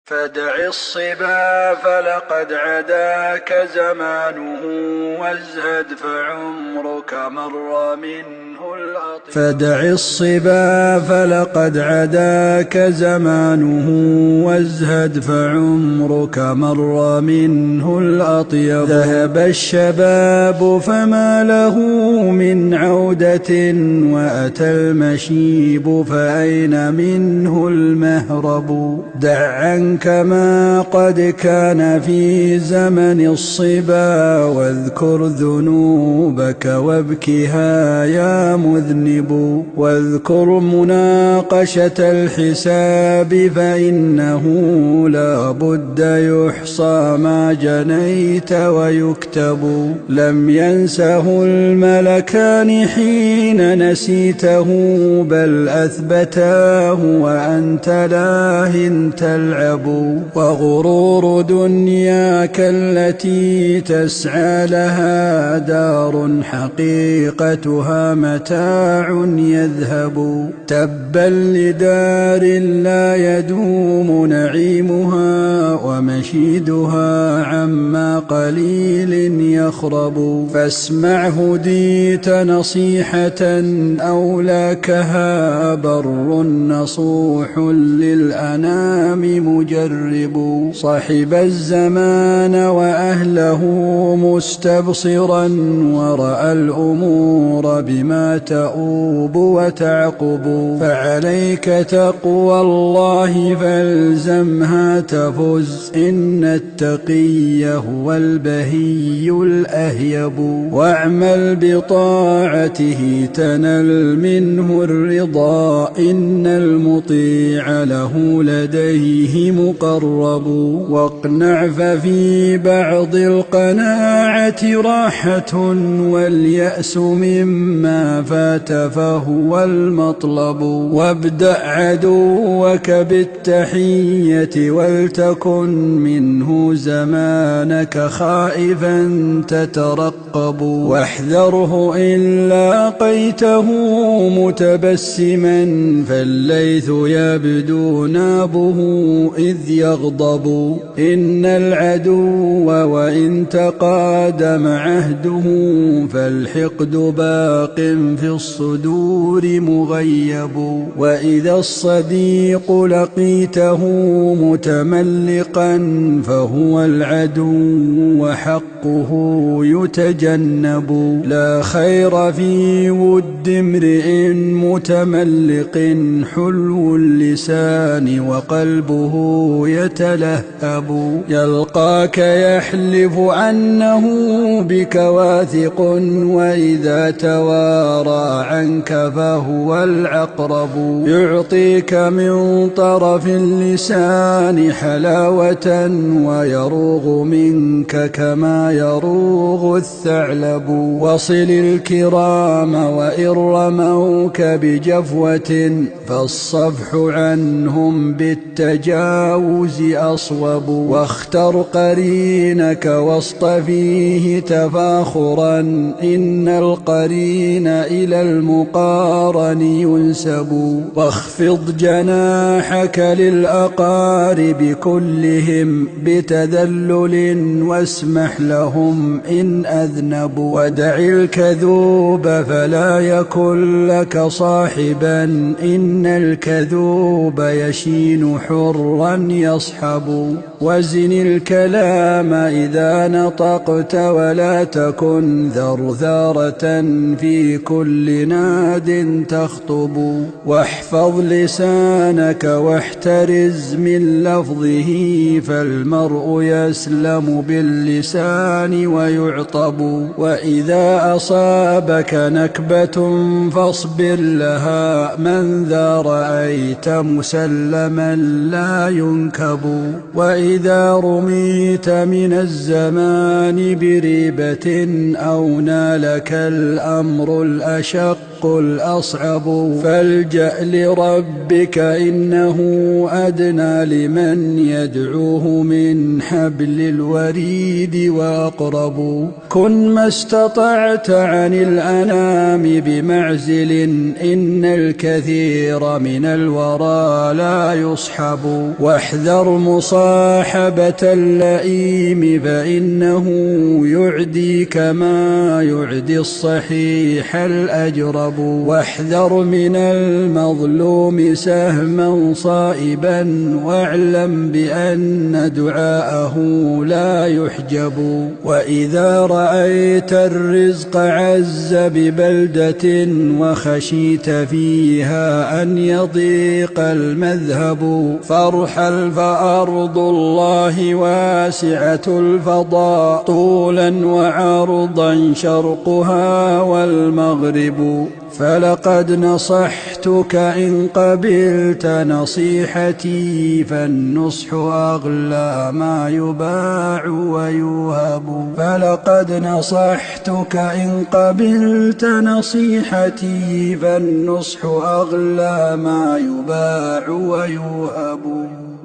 فادع الصبا فلقد عداك زمانه، وازهد فعمرك مر منه الأطيب. فادع الصبا فلقد عداك زمانه، وازهد فعمرك مر منه الأطيب. ذهب الشباب فما له من عودة، وأتى المشيب فأين منه المهرب. دع عنك ما قد كان في زمن الصبا، واذكر ذنوبك وابكها يا مذنب. واذكر مناقشة الحساب، فإنه لا بد يحصى ما جنيت ويكتب. لم ينسه الملكان حين نسيته، بل أثبتاه وأنت لاه تلعب. وغرور دنياك التي تسعى لها دار، حقيقتها متاع يذهب. تبا لدار لا يدوم نعيمها، ومشيدها عما قليل يخرب. فاسمع هديت نصيحة أولاكها، بر نصوح للأنام مجرب. صحب الزمان وأهله مستبصرا، ورأى الأمور بما تؤوب وتعقب. فعليك تقوى الله فالزمها تفز، إن التقي هو البهي الأهيب. واعمل بطاعته تنل منه الرضا، إن المطيع له لديه مقرب. واقنع ففي بعض القناعة راحة، واليأس مما فات فهو المطلب. وابدأ عدوك بالتحية، ولتكن منه زمانك خائفا تترقب. واحذره إن لاقيته متبسما، فالليث يبدو نابه إذ يغضب. إن العدو وإن تقادم عهده، فالحقد باق في الصدور مغيب. وإذا الصديق لقيته متملقا، فهو العدو وحقه يتجنب. لا خير في ود امرئ متملق، حلو اللسان وقلبه يتلهب. يلقاك يحلف أنه بك واثق، وإذا توارى عنك فهو العقرب. يعطيك من طرف اللسان حلاوة، ويروغ منك كما يروغ الثعلب. وصل الكرام وإن رموك بجفوة، فالصفح عنهم بالتجاوز أصوب. واختر قرينك واصطفيه تفاخرا، إن القرين إلى المقارن ينسب. واخفض جناحك للأقارب كلهم بتذلل، واسمح لهم إن أذنبوا. ودع الكذوب فلا يكن لك صاحبا، إن الكذوب يشين حرا يصحب. وزن الكلام إذا نطقت، ولا تكن ذرذارة في كل ناد تخطب. واحفظ لسانك واحترز من لفظه، فالمرء يسلم باللسان ويعطب. وإذا أصابك نكبة فاصبر لها، من ذا رأيت مسلما لا ينكب. وإذا رميت من الزمان بريبة، أو نالك الأمر الأشق والشق الأصعب. فالجأ لربك إنه أدنى لمن يدعوه من حبل الوريد وأقرب. كن ما استطعت عن الأنام بمعزل، إن الكثير من الورى لا يصحب. واحذر مصاحبة اللئيم فإنه يعدي كما يعدي الصحيح الأجرب. واحذر من المظلوم سهما صائبا، واعلم بأن دعاءه لا يحجب. وإذا رأيت الرزق عز ببلدة وخشيت فيها أن يضيق المذهب، فارحل فأرض الله واسعة الفضاء، طولا وعرضا شرقها والمغرب. فلقد نصحتك إن قبلت نصيحتي، فالنصح أغلى ما يباع ويوهب. فلقد نصحتك إن قبلت نصيحتي، فالنصح أغلى ما يباع ويوهب.